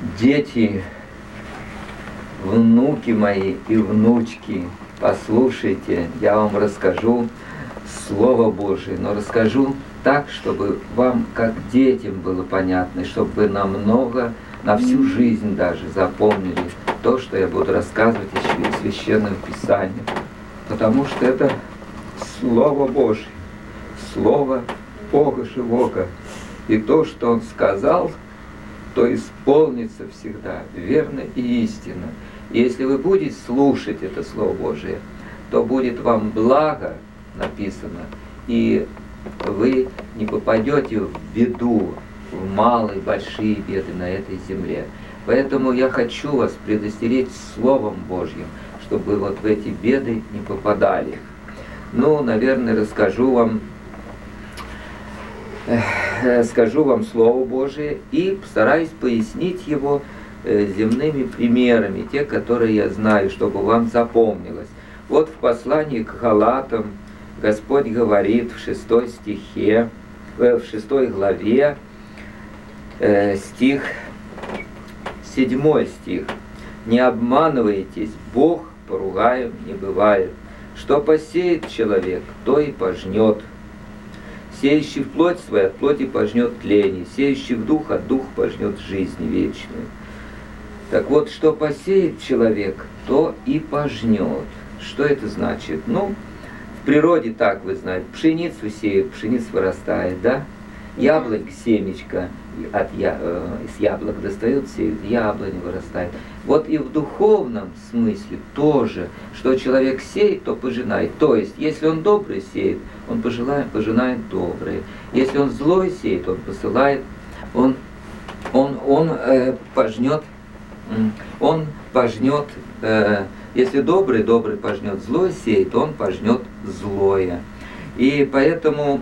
Дети, внуки мои и внучки, послушайте, я вам расскажу Слово Божие, но расскажу так, чтобы вам, как детям, было понятно, и чтобы вы намного, на всю жизнь даже запомнили то, что я буду рассказывать из Священного Писания. Потому что это Слово Божие, Слово Бога Живого. И то, что Он сказал, то исполнится всегда, верно и истинно. И если вы будете слушать это Слово Божие, то будет вам благо, написано, и вы не попадете в беду, в малые, большие беды на этой земле. Поэтому я хочу вас предостеречь Словом Божьим, чтобы вы вот в эти беды не попадали. Ну, наверное, расскажу вам Слово Божие и постараюсь пояснить его земными примерами, те, которые я знаю, чтобы вам запомнилось. Вот в послании к Галатам Господь говорит в 6 стихе, в 6 главе, стих, 7 стих. «Не обманывайтесь, Бог поругаем не бывает. Что посеет человек, то и пожнет. Сеющий в плоть свою, от плоти пожнет тление, сеющий в дух, от духа пожнет жизнь вечную». Так вот, что посеет человек, то и пожнет. Что это значит? Ну, в природе так, вы знаете, пшеницу сеют, пшеница вырастает, да? Яблонь, семечко из яблок достают, сеют, яблонь вырастает. Вот и в духовном смысле тоже, что человек сеет, то пожинает. То есть, если он добрый сеет, он пожинает доброе. Если он злой сеет, он посылает, он пожнет, если добрый пожнет злое сеет, он пожнет злое. И поэтому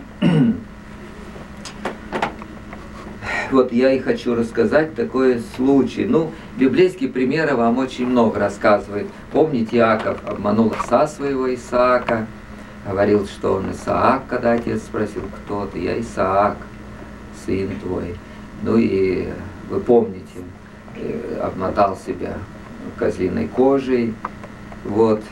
вот я и хочу рассказать такой случай. Ну, библейские примеры вам очень много рассказывают. Помните, Иаков обманул отца своего Исаака, говорил, что он Исаак, когда отец спросил, кто ты, я Исаак, сын твой. Ну и вы помните, обмотал себя козлиной кожей, вот,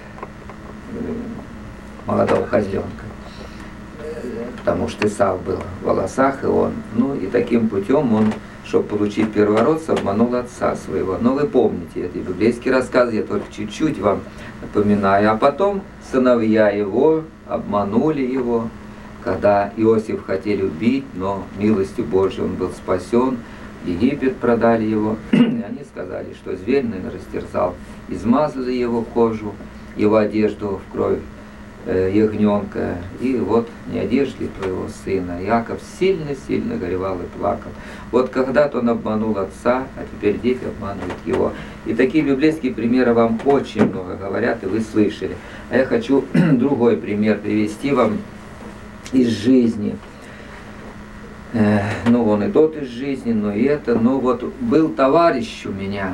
молодого козленка, потому что Исав был в волосах, и он, ну и таким путем он, чтобы получить первородство, обманул отца своего. Но вы помните, это библейский рассказ, я только чуть-чуть вам напоминаю. А потом сыновья его обманули его, когда Иосиф хотели убить, но милостью Божией он был спасен. Египет продали его, и они сказали, что зверь, наверное, растерзал, измазали его кожу, его одежду в кровь ягненка, и вот не одежды ли твоего сына. Иаков сильно-сильно горевал и плакал. Вот когда-то он обманул отца, а теперь дети обманывают его. И такие библейские примеры вам очень много говорят, и вы слышали. А я хочу другой пример привести вам из жизни. Ну, он и тот из жизни, но и это. Но вот был товарищ у меня,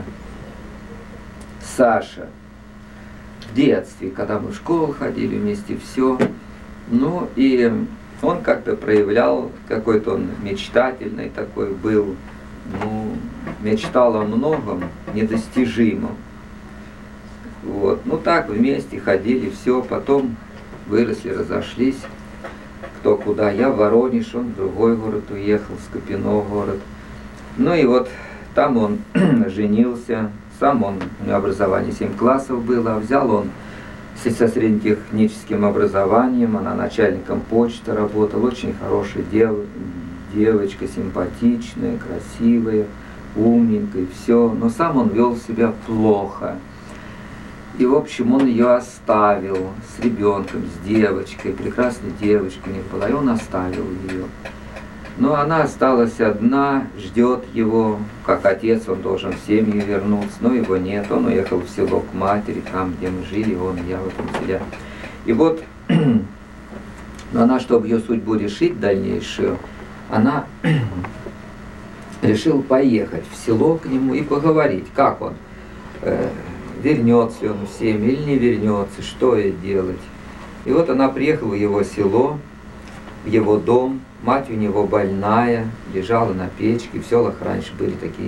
Саша, в детстве, когда мы в школу ходили вместе, все. Ну, и он как-то проявлял, какой-то он мечтательный такой был, ну, мечтал о многом недостижимом. Вот, ну так, вместе ходили, все, потом выросли, разошлись. Кто куда, я в Воронеж, он в другой город уехал, в Скопино город. Ну и вот там он женился, сам он, у него образование 7 классов было, взял он со среднетехническим образованием, она начальником почты работала, очень хорошая девочка, симпатичная, красивая, умненькая, все, но сам он вел себя плохо. И, в общем, он ее оставил с ребенком, с девочкой, прекрасной девочкой у них была, и он оставил ее. Но она осталась одна, ждет его, как отец, он должен в семью вернуться, но его нет, он уехал в село к матери, там, где мы жили, он и я в этом селе. И вот, но она, чтобы ее судьбу решить дальнейшую, она решила поехать в село к нему и поговорить, как он, вернется ли он в семью или не вернется, что ей делать. И вот она приехала в его село, в его дом, мать у него больная, лежала на печке, в селах раньше были такие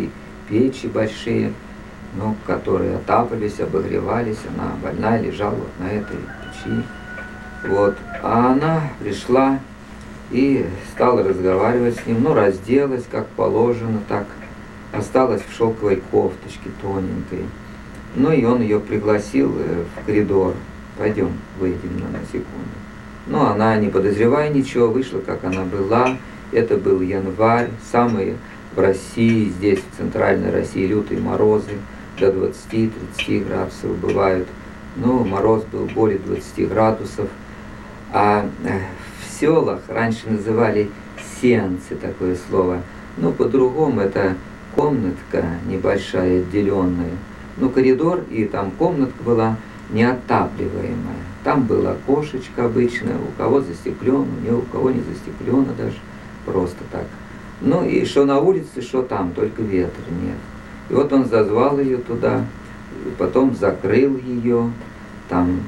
печи большие, ну, которые отапливались, обогревались. Она больная лежала вот на этой печи. Вот. А она пришла и стала разговаривать с ним, ну, разделась, как положено, так. Осталась в шелковой кофточке тоненькой. Ну, и он ее пригласил в коридор. Пойдем, выйдем на секунду. Ну, она, не подозревая ничего, вышла, как она была. Это был январь, самые в России, здесь, в центральной России, лютые морозы, до 20-30 градусов бывают. Ну, мороз был более 20 градусов. А в селах раньше называли сенцы, такое слово. Ну, по-другому это комнатка небольшая, отделенная. Ну, коридор, и там комнатка была неотапливаемая. Там было окошечко обычное, у кого застеклено, у кого не застеклено даже, просто так. Ну и что на улице, что там, только ветра нет. И вот он зазвал ее туда, потом закрыл ее. Там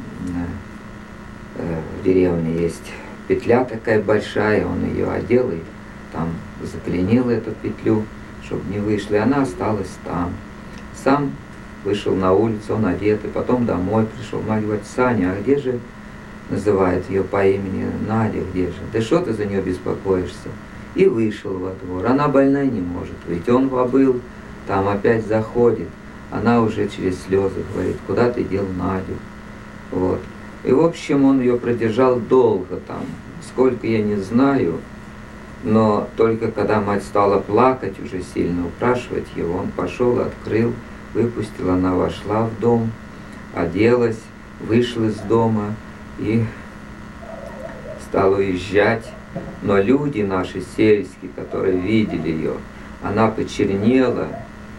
в деревне есть петля такая большая, он ее одел и там заклинил эту петлю, чтобы не вышла, и она осталась там. Сам вышел на улицу, он одет, и потом домой пришел. Мать говорит: Саня, а где же, называет ее по имени, Надя, где же? Да что ты за нее беспокоишься? И вышел во двор. Она больная не может выйти. Он побыл, там опять заходит. Она уже через слезы говорит: куда ты дел Надю? Вот. И в общем он ее продержал долго там. Сколько я не знаю, но только когда мать стала плакать уже сильно, упрашивать его, он пошел, открыл, выпустил, она вошла в дом, оделась, вышла из дома и стала уезжать. Но люди наши сельские, которые видели ее, она почернела,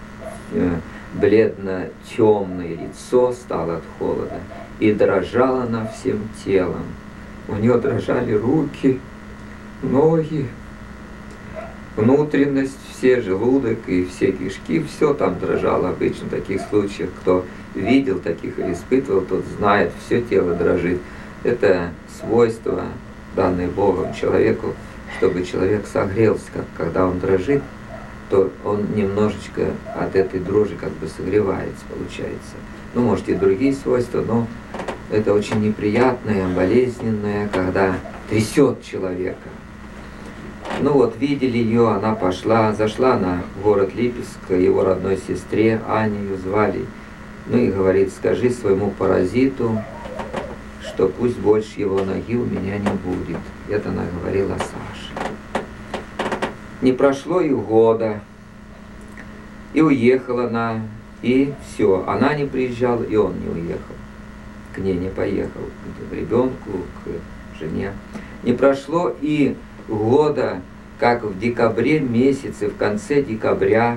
бледно-темное лицо стало от холода, и дрожала она всем телом. У нее дрожали руки, ноги, внутренность, все, желудок и все кишки, все там дрожало обычно в таких случаях. Кто видел таких или испытывал, тот знает, все тело дрожит. Это свойство, данное Богом человеку, чтобы человек согрелся, как когда он дрожит, то он немножечко от этой дрожи как бы согревается, получается. Ну, может, и другие свойства, но это очень неприятное, болезненное, когда трясет человека. Ну вот, видели ее, она пошла, зашла на город Липецк, к его родной сестре, Ане ее звали. Ну и говорит: скажи своему паразиту, что пусть больше его ноги у меня не будет. Это она говорила Саше. Не прошло и года, и уехала она, и все. Она не приезжала, и он не уехал. К ней не поехал, к ребенку, к жене. Не прошло и года, как в декабре месяце, в конце декабря,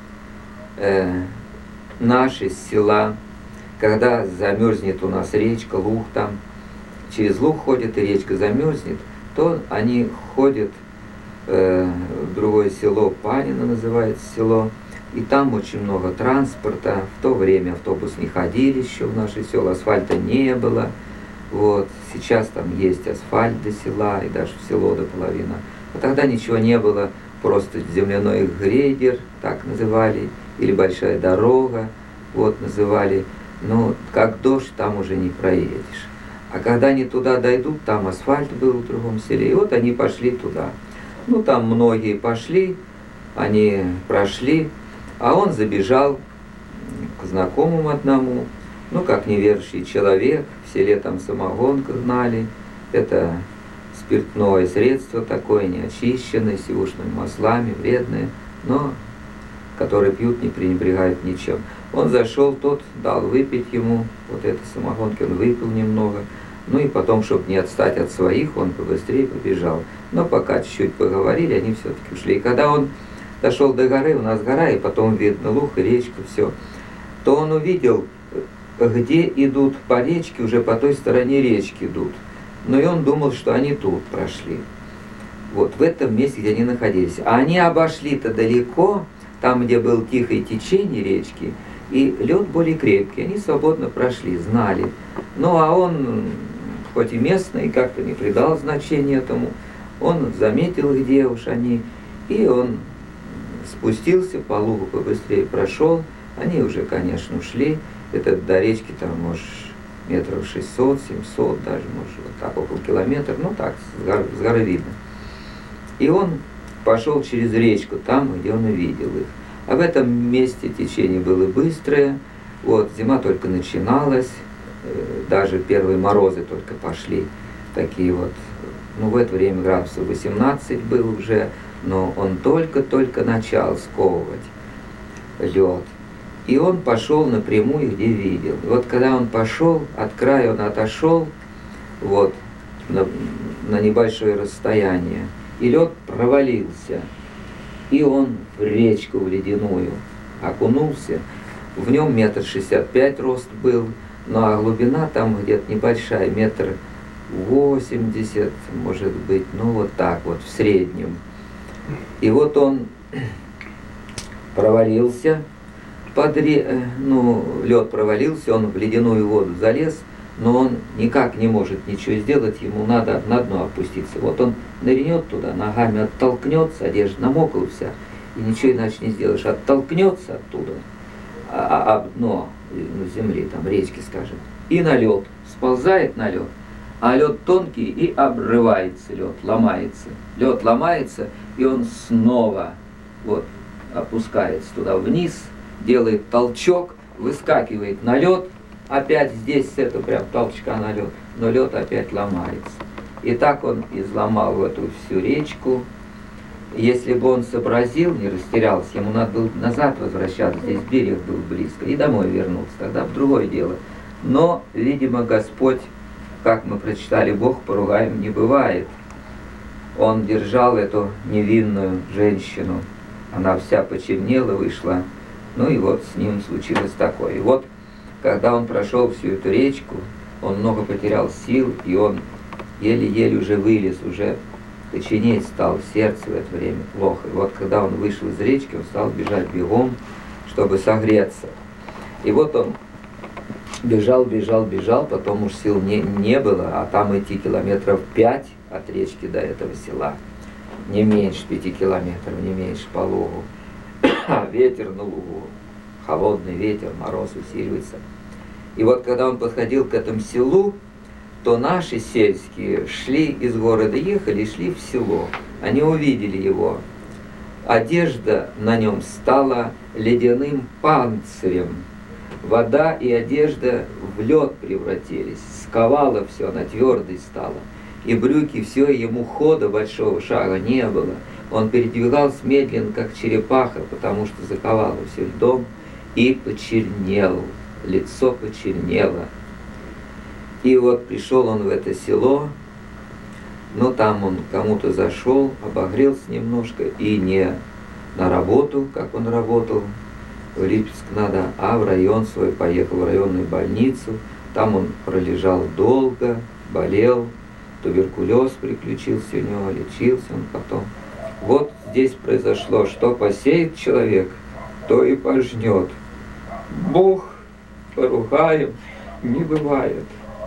наши с села, когда замерзнет у нас речка, Луг там, через Луг ходит, и речка замерзнет, то они ходят в другое село, Панино называется село, и там очень много транспорта. В то время автобус не ходили еще в наше село, асфальта не было. Вот. Сейчас там есть асфальт до села, и даже в село до половины. А тогда ничего не было, просто земляной грейдер, так называли, или большая дорога, вот называли. Ну, как дождь, там уже не проедешь. А когда они туда дойдут, там асфальт был в другом селе, и вот они пошли туда. Ну, там многие пошли, они прошли, а он забежал к знакомому одному, ну, как неверующий человек, в селе там самогонку гнали, это спиртное средство такое, неочищенное, с сивушными маслами, вредное, но которые пьют, не пренебрегают ничем. Он зашел, тот дал выпить ему, вот это самогонки, он выпил немного, ну и потом, чтобы не отстать от своих, он побыстрее побежал. Но пока чуть-чуть поговорили, они все-таки ушли. И когда он дошел до горы, у нас гора, и потом видно Луг и речку, все, то он увидел, где идут по речке, уже по той стороне речки идут. Но и он думал, что они тут прошли. Вот в этом месте, где они находились. А они обошли-то далеко, там, где было тихое течение речки, и лед более крепкий. Они свободно прошли, знали. Ну, а он, хоть и местный, как-то не придал значения этому, он заметил, где уж они, и он спустился, по лугу побыстрее прошел. Они уже, конечно, ушли. Это до речки там, может, метров 600, 700, даже, может, вот так, около километра. Ну так, с горы видно. И он пошел через речку, там, где он увидел их. А в этом месте течение было быстрое. Вот, зима только начиналась, даже первые морозы только пошли. Такие вот, ну в это время градусов 18 был уже, но он только-только начал сковывать лед. И он пошел напрямую, где видел. И вот когда он пошел, от края он отошел, вот, на небольшое расстояние, и лед провалился. И он в речку, в ледяную, окунулся. В нем 1,65 м рост был, ну а глубина там где-то небольшая, 1,80 м, может быть, ну вот так вот, в среднем. И вот он провалился, лед провалился, он в ледяную воду залез, но он никак не может ничего сделать, ему надо на дно опуститься. Вот он нырнет туда, ногами оттолкнется, одежда намокла вся, и ничего иначе не сделаешь, оттолкнется оттуда, об дно земли, там речки, скажем, и на лед, сползает на лед, а лед тонкий и обрывается лед, ломается. Лед ломается, и он снова вот опускается туда вниз, делает толчок, выскакивает на лед, опять здесь это прям толчка на лед, но лед опять ломается. И так он изломал эту всю речку. Если бы он сообразил, не растерялся, ему надо было назад возвращаться, здесь берег был близко, и домой вернуться, тогда в другое дело. Но, видимо, Господь, как мы прочитали, Бог поругаем не бывает. Он держал эту невинную женщину, она вся почернела, вышла, ну и вот с ним случилось такое. И вот, когда он прошел всю эту речку, он много потерял сил, и он еле-еле уже вылез, уже коченеть стал, сердце в это время плохо. И вот когда он вышел из речки, он стал бежать бегом, чтобы согреться. И вот он бежал, потом уж сил не было, а там идти километров 5 от речки до этого села. Не меньше 5 километров, не меньше по лугу. А ветер на лугу, холодный ветер, мороз усиливается. И вот когда он подходил к этому селу, то наши сельские шли из города, ехали и шли в село. Они увидели его. Одежда на нем стала ледяным панцирем. Вода и одежда в лед превратились. Сковала все, она твердой стала. И брюки, все, ему хода большого шага не было. Он передвигался медленно, как черепаха, потому что заковало все льдом, и почернел, лицо почернело. И вот пришел он в это село, но там он кому-то зашел, обогрелся немножко, и не на работу, как он работал, в Липецк надо, а в район свой поехал, в районную больницу. Там он пролежал долго, болел, туберкулез приключился у него, лечился он потом. Вот здесь произошло, что посеет человек, то и пожнет. Бог поругаем не бывает.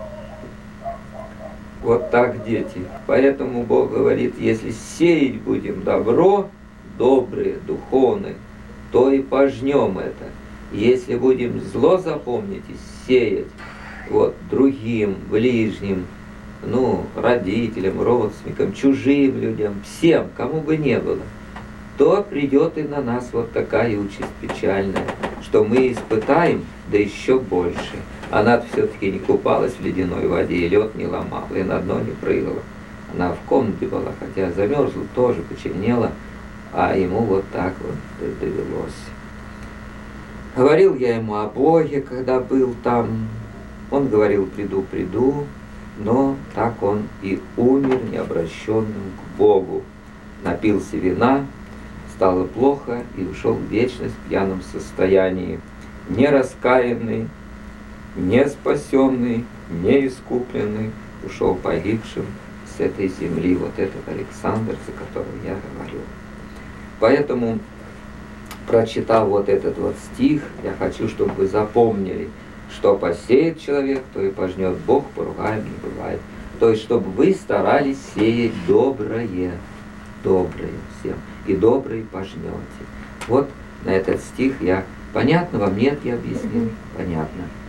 Вот так, дети. Поэтому Бог говорит, если сеять будем добро, добрые, духовные, то и пожнем это. Если будем зло, запомните, сеять вот другим, ближним, родителям, родственникам, чужим людям, всем, кому бы не было, то придет и на нас вот такая участь печальная, что мы испытаем, да еще больше. Она все-таки не купалась в ледяной воде, и лед не ломала, и на дно не прыгала. Она в комнате была, хотя замерзла, тоже почернела, а ему вот так вот довелось. Говорил я ему о Боге, когда был там. Он говорил, приду, но так он и умер необращенным к Богу. Напился вина, стало плохо и ушел в вечность в пьяном состоянии, не раскаянный, не спасенный, не искупленный, ушел погибшим с этой земли. Вот этот Александр, за которого я говорю. Поэтому, прочитав вот этот вот стих, я хочу, чтобы вы запомнили, что посеет человек, то и пожнет. Бог поругаем не бывает. То есть, чтобы вы старались сеять доброе всем, и доброе пожнете. Вот на этот стих я... Понятно вам? Нет, я объяснил. Понятно.